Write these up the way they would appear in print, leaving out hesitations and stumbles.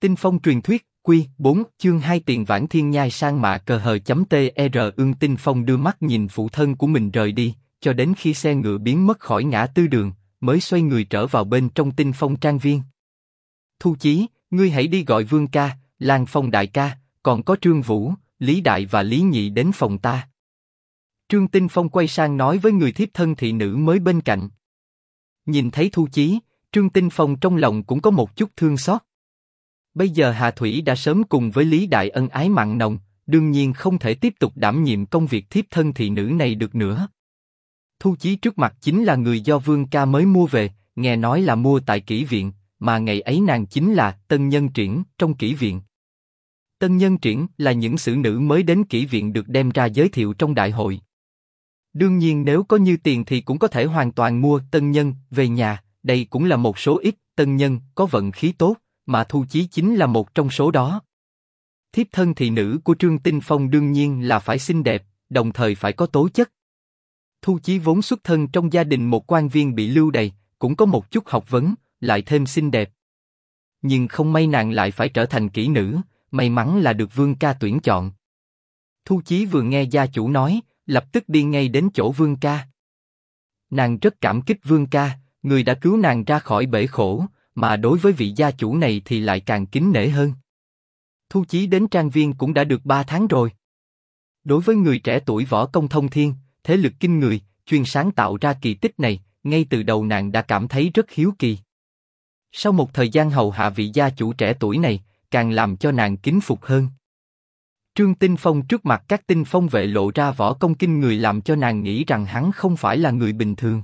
Tinh phong truyền thuyết, Quy 4, chương 2 tiền vãn thiên nhai sang mạ cờ hờ chấm tr ương Tinh phong đưa mắt nhìn phụ thân của mình rời đi, cho đến khi xe ngựa biến mất khỏi ngã tư đường, mới xoay người trở vào bên trong Tinh phong trang viên. Thu Chí, ngươi hãy đi gọi Vương ca, Lan Phong đại ca, còn có Trương Vũ, Lý Đại và Lý Nhị đến phòng ta. Trương Tinh Phong quay sang nói với người thiếp thân thị nữ mới bên cạnh. Nhìn thấy Thu Chí, Trương Tinh Phong trong lòng cũng có một chút thương xót. Bây giờ Hà Thủy đã sớm cùng với Lý Đại ân ái mặn nồng, đương nhiên không thể tiếp tục đảm nhiệm công việc thiếp thân thị nữ này được nữa. Thu Chí trước mặt chính là người do Vương ca mới mua về, nghe nói là mua tại Kỷ Viện, mà ngày ấy nàng chính là tân nhân triển trong Kỷ Viện. Tân nhân triển là những sử nữ mới đến Kỷ Viện được đem ra giới thiệu trong đại hội. Đương nhiên nếu có như tiền thì cũng có thể hoàn toàn mua tân nhân về nhà, đây cũng là một số ít tân nhân có vận khí tốt, mà Thu Chí chính là một trong số đó. Thiếp thân thị nữ của Trương Tinh Phong đương nhiên là phải xinh đẹp, đồng thời phải có tố chất. Thu Chí vốn xuất thân trong gia đình một quan viên bị lưu đày, cũng có một chút học vấn, lại thêm xinh đẹp. Nhưng không may nàng lại phải trở thành kỹ nữ, may mắn là được Vương ca tuyển chọn. Thu Chí vừa nghe gia chủ nói, lập tức đi ngay đến chỗ Vương ca. Nàng rất cảm kích Vương ca, người đã cứu nàng ra khỏi bể khổ, mà đối với vị gia chủ này thì lại càng kính nể hơn. Thu Chí đến trang viên cũng đã được 3 tháng rồi. Đối với người trẻ tuổi võ công thông thiên, thế lực kinh người, chuyên sáng tạo ra kỳ tích này, ngay từ đầu nàng đã cảm thấy rất hiếu kỳ. Sau một thời gian hầu hạ vị gia chủ trẻ tuổi này, càng làm cho nàng kính phục hơn. Trương Tinh Phong trước mặt các tinh phong vệ lộ ra võ công kinh người làm cho nàng nghĩ rằng hắn không phải là người bình thường.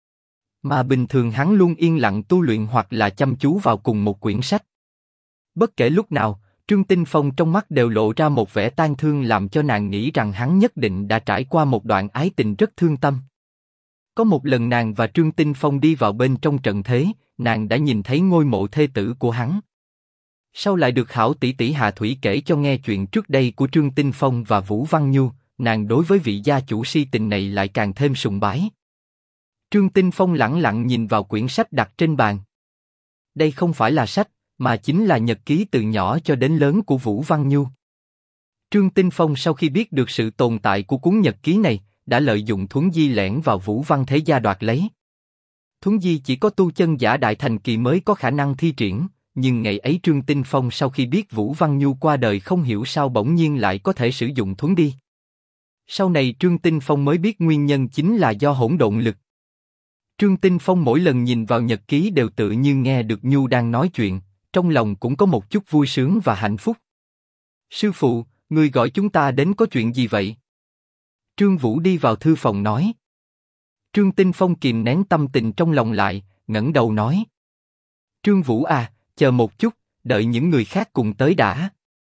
Mà bình thường hắn luôn yên lặng tu luyện hoặc là chăm chú vào cùng một quyển sách. Bất kể lúc nào, Trương Tinh Phong trong mắt đều lộ ra một vẻ tang thương làm cho nàng nghĩ rằng hắn nhất định đã trải qua một đoạn ái tình rất thương tâm. Có một lần nàng và Trương Tinh Phong đi vào bên trong trận thế, nàng đã nhìn thấy ngôi mộ thê tử của hắn. Sau lại được hảo tỷ tỷ Hà Thủy kể cho nghe chuyện trước đây của Trương Tinh Phong và Vũ Văn Nhu, nàng đối với vị gia chủ si tình này lại càng thêm sùng bái. Trương Tinh Phong lẳng lặng nhìn vào quyển sách đặt trên bàn. Đây không phải là sách, mà chính là nhật ký từ nhỏ cho đến lớn của Vũ Văn Nhu. Trương Tinh Phong sau khi biết được sự tồn tại của cuốn nhật ký này, đã lợi dụng Thuấn Di lẻn vào Vũ Văn Thế Gia đoạt lấy. Thuấn Di chỉ có tu chân giả đại thành kỳ mới có khả năng thi triển, nhưng ngày ấy Trương Tinh Phong sau khi biết Vũ Văn Nhu qua đời không hiểu sao bỗng nhiên lại có thể sử dụng Thuấn Di. Sau này Trương Tinh Phong mới biết nguyên nhân chính là do hỗn độn lực. Trương Tinh Phong mỗi lần nhìn vào nhật ký đều tự như nghe được Nhu đang nói chuyện, trong lòng cũng có một chút vui sướng và hạnh phúc. Sư phụ, người gọi chúng ta đến có chuyện gì vậy? Trương Vũ đi vào thư phòng nói. Trương Tinh Phong kìm nén tâm tình trong lòng lại, ngẩng đầu nói. Trương Vũ à, chờ một chút, đợi những người khác cùng tới đã.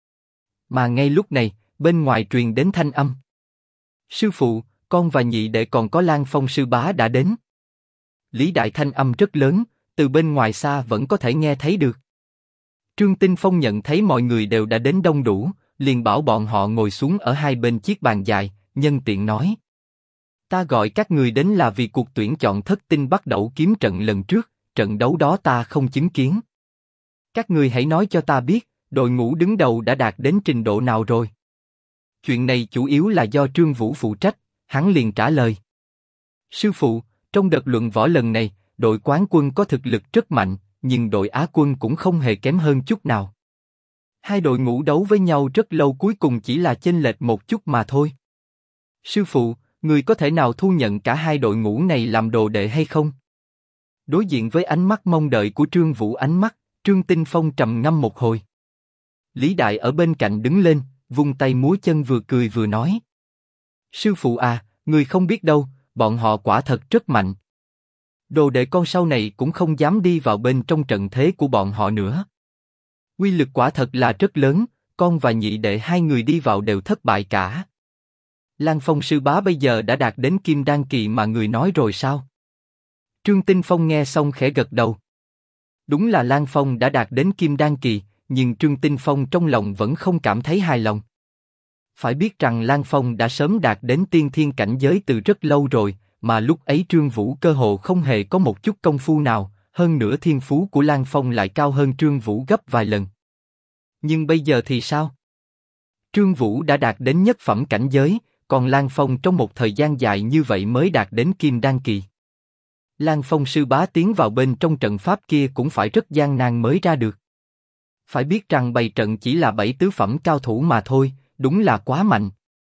Mà ngay lúc này, bên ngoài truyền đến thanh âm. Sư phụ, con và nhị đệ còn có Lan Phong sư bá đã đến. Lý Đại thanh âm rất lớn, từ bên ngoài xa vẫn có thể nghe thấy được. Trương Tinh Phong nhận thấy mọi người đều đã đến đông đủ, liền bảo bọn họ ngồi xuống ở hai bên chiếc bàn dài, nhân tiện nói. Ta gọi các người đến là vì cuộc tuyển chọn thất tinh bắt đầu kiếm trận lần trước, trận đấu đó ta không chứng kiến. Các người hãy nói cho ta biết, đội ngũ đứng đầu đã đạt đến trình độ nào rồi. Chuyện này chủ yếu là do Trương Vũ phụ trách, hắn liền trả lời. Sư phụ, trong đợt luận võ lần này, đội quán quân có thực lực rất mạnh, nhưng đội Á quân cũng không hề kém hơn chút nào. Hai đội ngũ đấu với nhau rất lâu cuối cùng chỉ là chênh lệch một chút mà thôi. Sư phụ, người có thể nào thu nhận cả hai đội ngũ này làm đồ đệ hay không? Đối diện với ánh mắt mong đợi của Trương Vũ ánh mắt, Trương Tinh Phong trầm ngâm một hồi. Lý Đại ở bên cạnh đứng lên, vung tay múa chân vừa cười vừa nói. Sư phụ à, người không biết đâu, bọn họ quả thật rất mạnh. Đồ đệ con sau này cũng không dám đi vào bên trong trận thế của bọn họ nữa. Uy lực quả thật là rất lớn, con và nhị đệ hai người đi vào đều thất bại cả. Lan Phong sư bá bây giờ đã đạt đến Kim Đan kỳ mà người nói rồi sao? Trương Tinh Phong nghe xong khẽ gật đầu. Đúng là Lan Phong đã đạt đến Kim Đan kỳ, nhưng Trương Tinh Phong trong lòng vẫn không cảm thấy hài lòng. Phải biết rằng Lan Phong đã sớm đạt đến tiên thiên cảnh giới từ rất lâu rồi, mà lúc ấy Trương Vũ cơ hồ không hề có một chút công phu nào, hơn nữa thiên phú của Lan Phong lại cao hơn Trương Vũ gấp vài lần. Nhưng bây giờ thì sao? Trương Vũ đã đạt đến nhất phẩm cảnh giới, còn Lan Phong trong một thời gian dài như vậy mới đạt đến kim đan kỳ. Lan Phong sư bá tiến vào bên trong trận pháp kia cũng phải rất gian nan mới ra được. Phải biết rằng bày trận chỉ là 7 tứ phẩm cao thủ mà thôi, đúng là quá mạnh.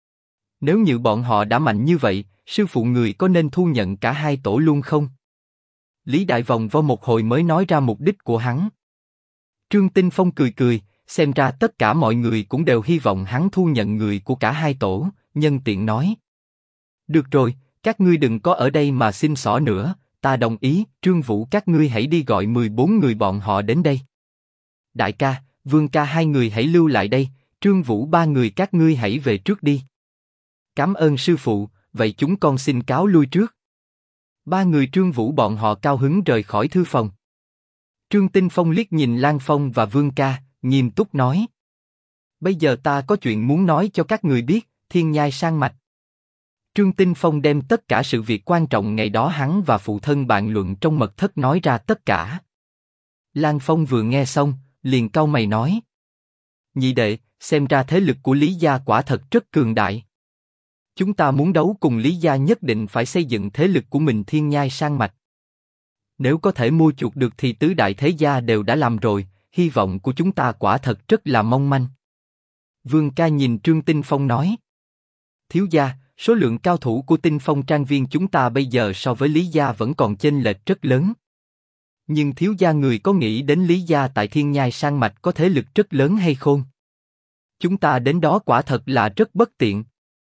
Nếu như bọn họ đã mạnh như vậy, sư phụ người có nên thu nhận cả hai tổ luôn không? Lý Đại vòng vo một hồi mới nói ra mục đích của hắn. Trương Tinh Phong cười cười, xem ra tất cả mọi người cũng đều hy vọng hắn thu nhận người của cả hai tổ, nhân tiện nói. Được rồi, các ngươi đừng có ở đây mà xin xỏ nữa, ta đồng ý, Trương Vũ các ngươi hãy đi gọi 14 người bọn họ đến đây. Đại ca, Vương ca hai người hãy lưu lại đây, Trương Vũ ba người các ngươi hãy về trước đi. Cảm ơn sư phụ, vậy chúng con xin cáo lui trước. Ba người Trương Vũ bọn họ cao hứng rời khỏi thư phòng. Trương Tinh Phong liếc nhìn Lan Phong và Vương ca, nghiêm túc nói. Bây giờ ta có chuyện muốn nói cho các người biết, thiên nhai sang mạch. Trương Tinh Phong đem tất cả sự việc quan trọng ngày đó hắn và phụ thân bàn luận trong mật thất nói ra tất cả. Lan Phong vừa nghe xong, liền cau mày nói. Nhị đệ, xem ra thế lực của Lý gia quả thật rất cường đại. Chúng ta muốn đấu cùng Lý gia nhất định phải xây dựng thế lực của mình thiên nhai sang mạch. Nếu có thể mua chuộc được thì tứ đại thế gia đều đã làm rồi, hy vọng của chúng ta quả thật rất là mong manh. Vương ca nhìn Trương Tinh Phong nói. Thiếu gia, số lượng cao thủ của Tinh Phong Trang viên chúng ta bây giờ so với Lý gia vẫn còn chênh lệch rất lớn. Nhưng thiếu gia người có nghĩ đến Lý gia tại thiên nhai sang mạch có thế lực rất lớn hay không? Chúng ta đến đó quả thật là rất bất tiện.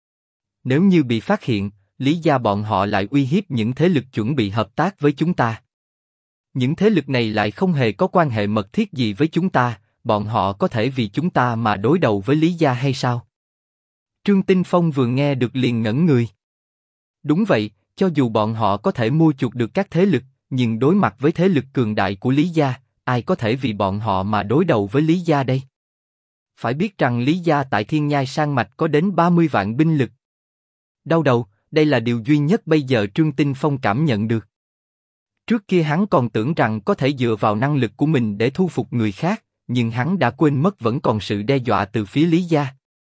Nếu như bị phát hiện, Lý gia bọn họ lại uy hiếp những thế lực chuẩn bị hợp tác với chúng ta. Những thế lực này lại không hề có quan hệ mật thiết gì với chúng ta, bọn họ có thể vì chúng ta mà đối đầu với Lý gia hay sao? Trương Tinh Phong vừa nghe được liền ngẩn người. Đúng vậy, cho dù bọn họ có thể mua chuộc được các thế lực, nhưng đối mặt với thế lực cường đại của Lý gia, ai có thể vì bọn họ mà đối đầu với Lý gia đây? Phải biết rằng Lý gia tại thiên nhai sang mạch có đến 30 vạn binh lực. Đau đầu, đây là điều duy nhất bây giờ Trương Tinh Phong cảm nhận được. Trước kia hắn còn tưởng rằng có thể dựa vào năng lực của mình để thu phục người khác, nhưng hắn đã quên mất vẫn còn sự đe dọa từ phía Lý gia.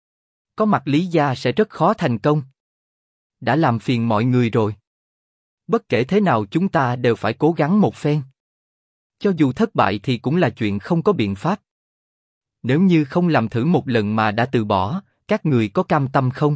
Có mặt Lý gia sẽ rất khó thành công. Đã làm phiền mọi người rồi. Bất kể thế nào chúng ta đều phải cố gắng một phen. Cho dù thất bại thì cũng là chuyện không có biện pháp. Nếu như không làm thử một lần mà đã từ bỏ, các người có cam tâm không?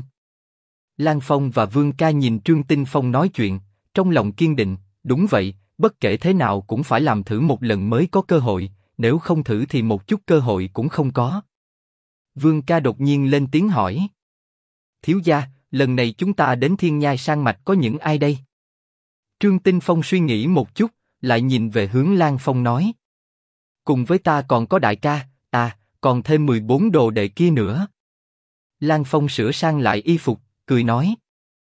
Lan Phong và Vương ca nhìn Trương Tinh Phong nói chuyện, trong lòng kiên định, đúng vậy, bất kể thế nào cũng phải làm thử một lần mới có cơ hội, nếu không thử thì một chút cơ hội cũng không có. Vương ca đột nhiên lên tiếng hỏi. Thiếu gia, lần này chúng ta đến thiên nhai sang mạch có những ai đây? Trương Tinh Phong suy nghĩ một chút, lại nhìn về hướng Lan Phong nói. Cùng với ta còn có đại ca, còn thêm 14 đồ đệ kia nữa. Lan Phong sửa sang lại y phục, cười nói.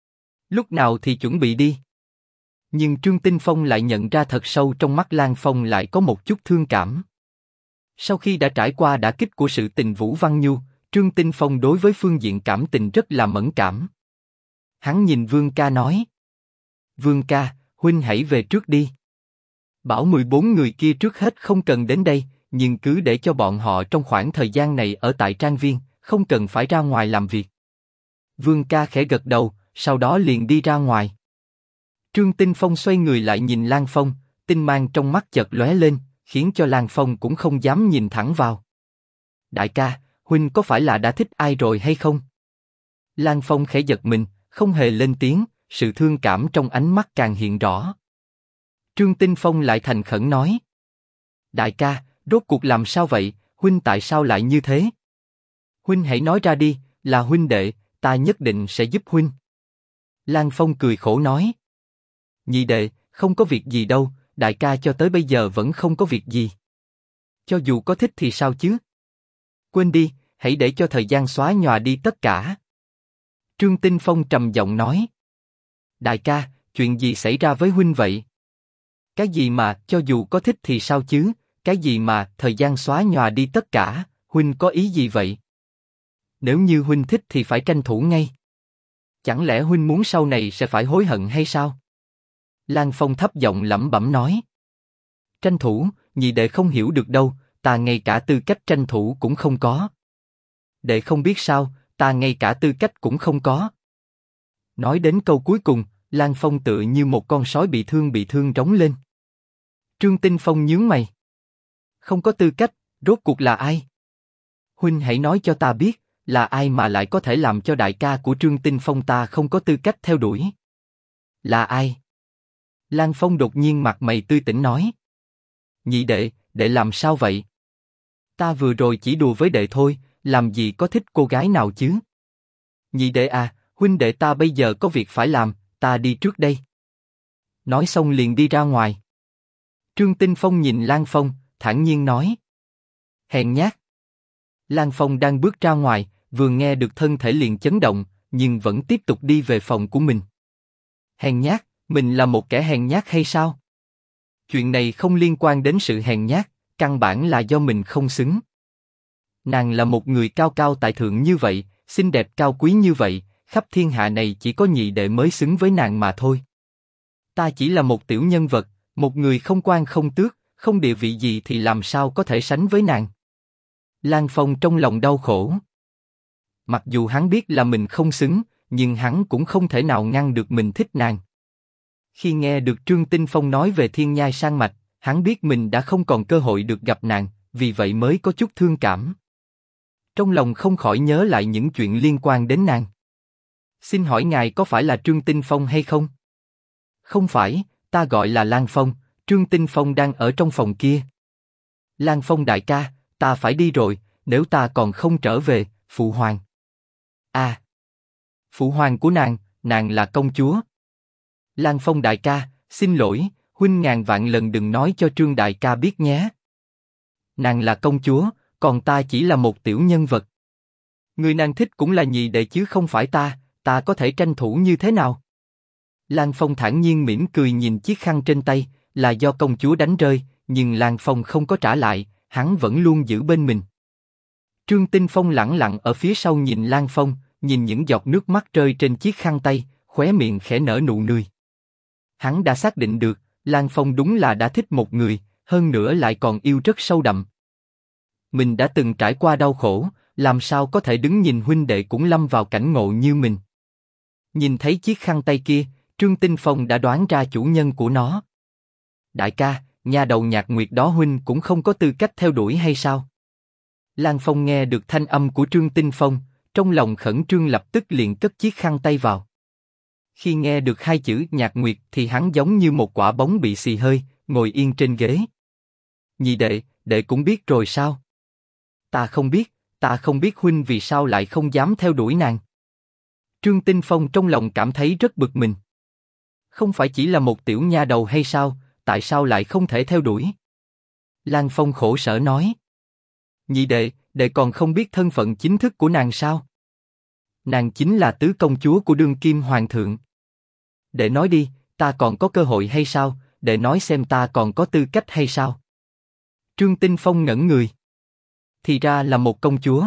Lúc nào thì chuẩn bị đi. Nhưng Trương Tinh Phong lại nhận ra thật sâu trong mắt Lan Phong lại có một chút thương cảm. Sau khi đã trải qua đả kích của sự tình Vũ Văn Nhu, Trương Tinh Phong đối với phương diện cảm tình rất là mẫn cảm. Hắn nhìn Vương ca nói. Vương ca, huynh hãy về trước đi. Bảo 14 người kia trước hết không cần đến đây, nhưng cứ để cho bọn họ trong khoảng thời gian này ở tại trang viên, không cần phải ra ngoài làm việc. Vương ca khẽ gật đầu, sau đó liền đi ra ngoài. Trương Tinh Phong xoay người lại nhìn Lan Phong, tinh mang trong mắt chợt lóe lên, khiến cho Lan Phong cũng không dám nhìn thẳng vào. Đại ca, huynh có phải là đã thích ai rồi hay không? Lan Phong khẽ giật mình, không hề lên tiếng, sự thương cảm trong ánh mắt càng hiện rõ. Trương Tinh Phong lại thành khẩn nói. Đại ca, rốt cuộc làm sao vậy, huynh tại sao lại như thế? Huynh hãy nói ra đi, là huynh đệ, ta nhất định sẽ giúp huynh. Lan Phong cười khổ nói. Nhị đệ, không có việc gì đâu, đại ca cho tới bây giờ vẫn không có việc gì. Cho dù có thích thì sao chứ? Quên đi, hãy để cho thời gian xóa nhòa đi tất cả. Trương Tinh Phong trầm giọng nói. Đại ca, chuyện gì xảy ra với huynh vậy? Cái gì mà cho dù có thích thì sao chứ? Cái gì mà thời gian xóa nhòa đi tất cả? Huynh có ý gì vậy? Nếu như huynh thích thì phải tranh thủ ngay. Chẳng lẽ huynh muốn sau này sẽ phải hối hận hay sao? Lan Phong thấp giọng lẩm bẩm nói. Tranh thủ, nhị đệ không hiểu được đâu, ta ngay cả tư cách tranh thủ cũng không có. Đệ không biết sao, ta ngay cả tư cách cũng không có. Nói đến câu cuối cùng, Lan Phong tựa như một con sói bị thương rống lên. Trương Tinh Phong nhướng mày. Không có tư cách, rốt cuộc là ai? Huynh hãy nói cho ta biết, là ai mà lại có thể làm cho đại ca của Trương Tinh Phong ta không có tư cách theo đuổi? Là ai? Lan Phong đột nhiên mặt mày tươi tỉnh nói. Nhị đệ, đệ làm sao vậy? Ta vừa rồi chỉ đùa với đệ thôi, làm gì có thích cô gái nào chứ? Nhị đệ à, huynh đệ ta bây giờ có việc phải làm, ta đi trước đây. Nói xong liền đi ra ngoài. Trương Tinh Phong nhìn Lan Phong, thản nhiên nói. Hèn nhát. Lan Phong đang bước ra ngoài, vừa nghe được thân thể liền chấn động, nhưng vẫn tiếp tục đi về phòng của mình. Hèn nhát, mình là một kẻ hèn nhát hay sao? Chuyện này không liên quan đến sự hèn nhát, căn bản là do mình không xứng. Nàng là một người cao cao tại thượng như vậy, xinh đẹp cao quý như vậy, khắp thiên hạ này chỉ có nhị đệ mới xứng với nàng mà thôi. Ta chỉ là một tiểu nhân vật, một người không quan không tước, không địa vị gì thì làm sao có thể sánh với nàng? Lan Phong trong lòng đau khổ. Mặc dù hắn biết là mình không xứng, nhưng hắn cũng không thể nào ngăn được mình thích nàng. Khi nghe được Trương Tinh Phong nói về thiên nhai sang mạch, hắn biết mình đã không còn cơ hội được gặp nàng, vì vậy mới có chút thương cảm. Trong lòng không khỏi nhớ lại những chuyện liên quan đến nàng. Xin hỏi ngài có phải là Trương Tinh Phong hay không? Không phải, ta gọi là Lan Phong, Trương Tinh Phong đang ở trong phòng kia. Lan Phong đại ca, ta phải đi rồi, nếu ta còn không trở về, phụ hoàng. À, phụ hoàng của nàng là công chúa. Lan Phong đại ca, xin lỗi, huynh ngàn vạn lần đừng nói cho Trương đại ca biết nhé. Nàng là công chúa, còn ta chỉ là một tiểu nhân vật. Người nàng thích cũng là nhị đệ chứ không phải ta có thể tranh thủ như thế nào? Lan Phong thản nhiên mỉm cười nhìn chiếc khăn trên tay, là do công chúa đánh rơi, nhưng Lan Phong không có trả lại, hắn vẫn luôn giữ bên mình. Trương Tinh Phong lẳng lặng ở phía sau nhìn Lan Phong, nhìn những giọt nước mắt rơi trên chiếc khăn tay, khóe miệng khẽ nở nụ cười. Hắn đã xác định được, Lan Phong đúng là đã thích một người, hơn nữa lại còn yêu rất sâu đậm. Mình đã từng trải qua đau khổ, làm sao có thể đứng nhìn huynh đệ cũng lâm vào cảnh ngộ như mình. Nhìn thấy chiếc khăn tay kia, Trương Tinh Phong đã đoán ra chủ nhân của nó. Đại ca, nha đầu Nhạc Nguyệt đó huynh cũng không có tư cách theo đuổi hay sao? Lan Phong nghe được thanh âm của Trương Tinh Phong, trong lòng khẩn trương lập tức liền cất chiếc khăn tay vào. Khi nghe được hai chữ Nhạc Nguyệt thì hắn giống như một quả bóng bị xì hơi, ngồi yên trên ghế. Nhị đệ, đệ cũng biết rồi sao? Ta không biết huynh vì sao lại không dám theo đuổi nàng. Trương Tinh Phong trong lòng cảm thấy rất bực mình. Không phải chỉ là một tiểu nha đầu hay sao, tại sao lại không thể theo đuổi? Lan Phong khổ sở nói. Nhị đệ, đệ còn không biết thân phận chính thức của nàng sao? Nàng chính là tứ công chúa của đương kim hoàng thượng. Đệ nói đi, ta còn có cơ hội hay sao? Đệ nói xem ta còn có tư cách hay sao? Trương Tinh Phong ngẩn người. Thì ra là một công chúa.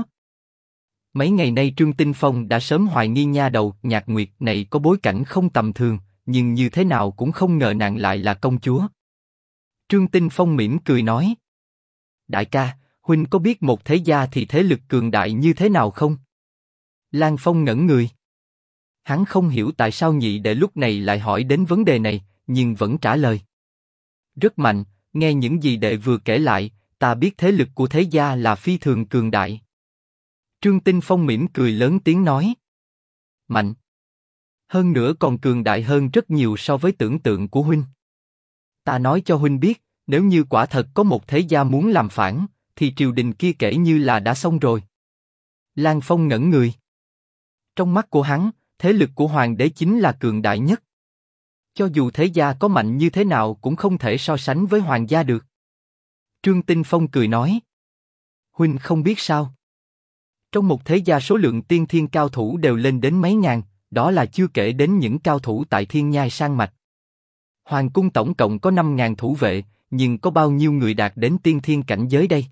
Mấy ngày nay Trương Tinh Phong đã sớm hoài nghi nha đầu Nhạc Nguyệt này có bối cảnh không tầm thường, nhưng như thế nào cũng không ngờ nàng lại là công chúa. Trương Tinh Phong mỉm cười nói. Đại ca, huynh có biết một thế gia thì thế lực cường đại như thế nào không? Lan Phong ngẩn người. Hắn không hiểu tại sao nhị đệ lúc này lại hỏi đến vấn đề này, nhưng vẫn trả lời. Rất mạnh, nghe những gì đệ vừa kể lại, ta biết thế lực của thế gia là phi thường cường đại. Trương Tinh Phong mỉm cười lớn tiếng nói. Mạnh. Hơn nữa còn cường đại hơn rất nhiều so với tưởng tượng của huynh. Ta nói cho huynh biết, nếu như quả thật có một thế gia muốn làm phản, thì triều đình kia kể như là đã xong rồi. Lan Phong ngẩn người. Trong mắt của hắn, thế lực của hoàng đế chính là cường đại nhất. Cho dù thế gia có mạnh như thế nào cũng không thể so sánh với hoàng gia được. Trương Tinh Phong cười nói. Huynh không biết sao? Trong một thế gia số lượng tiên thiên cao thủ đều lên đến mấy ngàn, đó là chưa kể đến những cao thủ tại thiên nhai sang mạch. Hoàng cung tổng cộng có 5.000 thủ vệ, nhưng có bao nhiêu người đạt đến tiên thiên cảnh giới đây?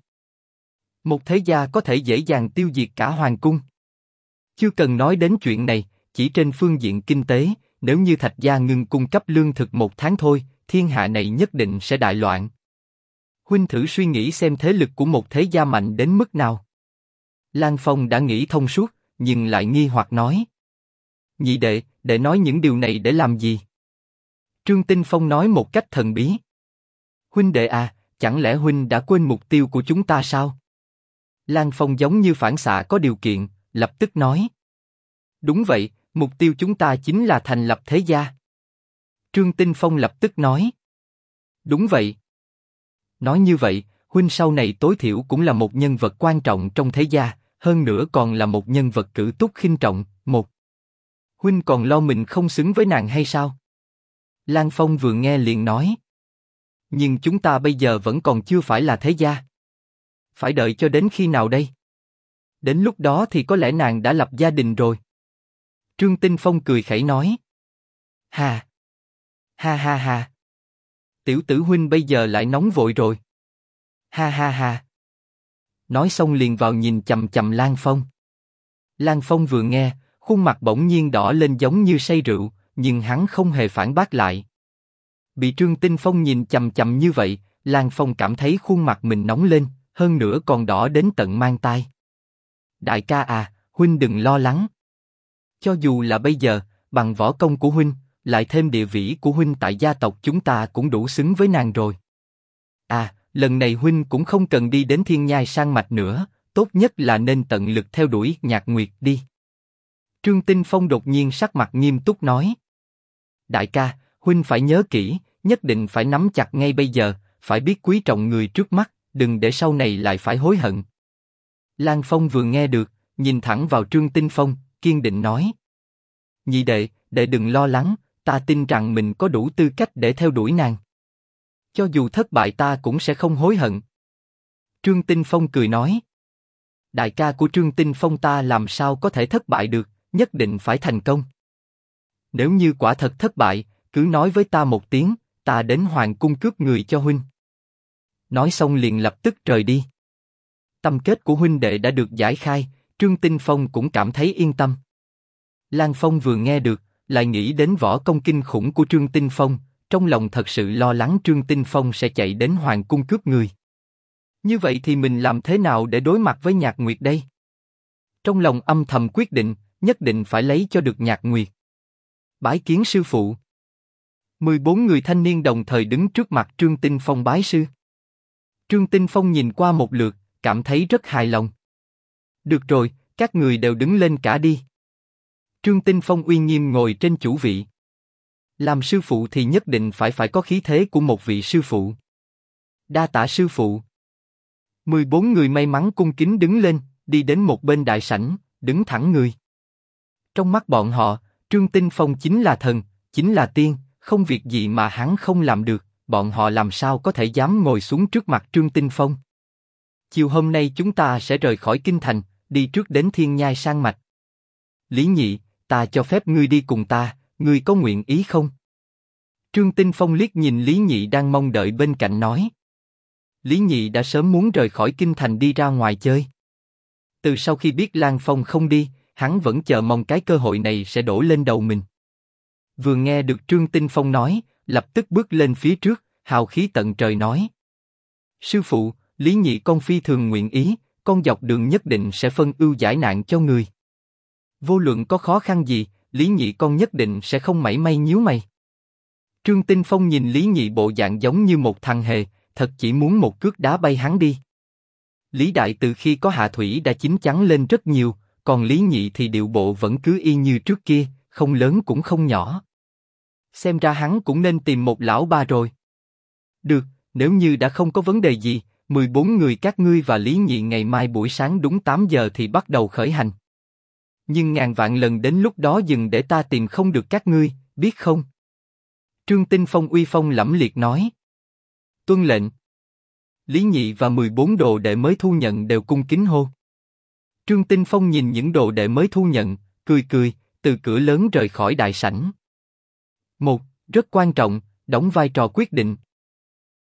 Một thế gia có thể dễ dàng tiêu diệt cả hoàng cung. Chưa cần nói đến chuyện này, chỉ trên phương diện kinh tế, nếu như Thạch gia ngừng cung cấp lương thực 1 tháng thôi, thiên hạ này nhất định sẽ đại loạn. Huynh thử suy nghĩ xem thế lực của một thế gia mạnh đến mức nào. Lan Phong đã nghĩ thông suốt, nhưng lại nghi hoặc nói. Nhị đệ, đệ nói những điều này để làm gì? Trương Tinh Phong nói một cách thần bí. Huynh đệ à, chẳng lẽ huynh đã quên mục tiêu của chúng ta sao? Lan Phong giống như phản xạ có điều kiện, lập tức nói. Đúng vậy, mục tiêu chúng ta chính là thành lập thế gia. Trương Tinh Phong lập tức nói. Đúng vậy. Nói như vậy, huynh sau này tối thiểu cũng là một nhân vật quan trọng trong thế gia, hơn nữa còn là một nhân vật cử túc khinh trọng. Một, huynh còn lo mình không xứng với nàng hay sao? Lan Phong vừa nghe liền nói. Nhưng chúng ta bây giờ vẫn còn chưa phải là thế gia. Phải đợi cho đến khi nào đây? Đến lúc đó thì có lẽ nàng đã lập gia đình rồi. Trương Tinh Phong cười khẩy nói. Ha! Ha ha ha! Tiểu tử huynh bây giờ lại nóng vội rồi. Ha ha ha! Nói xong liền vào nhìn chằm chằm Lan Phong. Lan Phong vừa nghe, khuôn mặt bỗng nhiên đỏ lên giống như say rượu, nhưng hắn không hề phản bác lại. Bị Trương Tinh Phong nhìn chằm chằm như vậy, Lan Phong cảm thấy khuôn mặt mình nóng lên, hơn nữa còn đỏ đến tận mang tai. Đại ca à, huynh đừng lo lắng. Cho dù là bây giờ, bằng võ công của huynh, lại thêm địa vị của huynh tại gia tộc chúng ta cũng đủ xứng với nàng rồi. À, lần này huynh cũng không cần đi đến Thiên Nhai Sang Mạch nữa, tốt nhất là nên tận lực theo đuổi Nhạc Nguyệt đi. Trương Tinh Phong đột nhiên sắc mặt nghiêm túc nói. Đại ca, huynh phải nhớ kỹ, nhất định phải nắm chặt ngay bây giờ, phải biết quý trọng người trước mắt, đừng để sau này lại phải hối hận. Lan Phong vừa nghe được, nhìn thẳng vào Trương Tinh Phong, kiên định nói. Nhị đệ, đệ đừng lo lắng, ta tin rằng mình có đủ tư cách để theo đuổi nàng. Cho dù thất bại ta cũng sẽ không hối hận. Trương Tinh Phong cười nói. Đại ca của Trương Tinh Phong ta làm sao có thể thất bại được, nhất định phải thành công. Nếu như quả thật thất bại, cứ nói với ta một tiếng, ta đến hoàng cung cướp người cho huynh. Nói xong liền lập tức rời đi. Tâm kết của huynh đệ đã được giải khai, Trương Tinh Phong cũng cảm thấy yên tâm. Lan Phong vừa nghe được, lại nghĩ đến võ công kinh khủng của Trương Tinh Phong, trong lòng thật sự lo lắng Trương Tinh Phong sẽ chạy đến hoàng cung cướp người. Như vậy thì mình làm thế nào để đối mặt với Nhạc Nguyệt đây? Trong lòng âm thầm quyết định, nhất định phải lấy cho được Nhạc Nguyệt. Bái kiến sư phụ. 14 người thanh niên đồng thời đứng trước mặt Trương Tinh Phong bái sư. Trương Tinh Phong nhìn qua một lượt, cảm thấy rất hài lòng. Được rồi, các người đều đứng lên cả đi. Trương Tinh Phong uy nghiêm ngồi trên chủ vị. Làm sư phụ thì nhất định phải có khí thế của một vị sư phụ. Đa tạ sư phụ. 14 người may mắn cung kính đứng lên, đi đến một bên đại sảnh, đứng thẳng người. Trong mắt bọn họ, Trương Tinh Phong chính là thần, chính là tiên, không việc gì mà hắn không làm được, bọn họ làm sao có thể dám ngồi xuống trước mặt Trương Tinh Phong. Chiều hôm nay chúng ta sẽ rời khỏi kinh thành, đi trước đến Thiên Nhai Sang Mạch. Lý Nhị, ta cho phép ngươi đi cùng ta, ngươi có nguyện ý không? Trương Tinh Phong liếc nhìn Lý Nhị đang mong đợi bên cạnh nói. Lý Nhị đã sớm muốn rời khỏi kinh thành đi ra ngoài chơi. Từ sau khi biết Lan Phong không đi, hắn vẫn chờ mong cái cơ hội này sẽ đổ lên đầu mình. Vừa nghe được Trương Tinh Phong nói, lập tức bước lên phía trước, hào khí tận trời nói. Sư phụ, Lý Nhị con phi thường nguyện ý, con dọc đường nhất định sẽ phân ưu giải nạn cho người. Vô luận có khó khăn gì, Lý Nhị con nhất định sẽ không mảy may nhíu mày. Trương Tinh Phong nhìn Lý Nhị bộ dạng giống như một thằng hề, thật chỉ muốn một cước đá bay hắn đi. Lý Đại từ khi có Hạ Thủy đã chín chắn lên rất nhiều, còn Lý Nhị thì điệu bộ vẫn cứ y như trước kia, không lớn cũng không nhỏ. Xem ra hắn cũng nên tìm một lão ba rồi. Được, nếu như đã không có vấn đề gì, 14 người các ngươi và Lý Nhị ngày mai buổi sáng đúng 8 giờ thì bắt đầu khởi hành. Nhưng ngàn vạn lần đến lúc đó dừng để ta tìm không được các ngươi, biết không? Trương Tinh Phong uy phong lẫm liệt nói. Tuân lệnh. Lý Nhị và 14 đồ đệ mới thu nhận đều cung kính hô. Trương Tinh Phong nhìn những đồ đệ mới thu nhận, cười cười, từ cửa lớn rời khỏi đại sảnh. Một, rất quan trọng, đóng vai trò quyết định.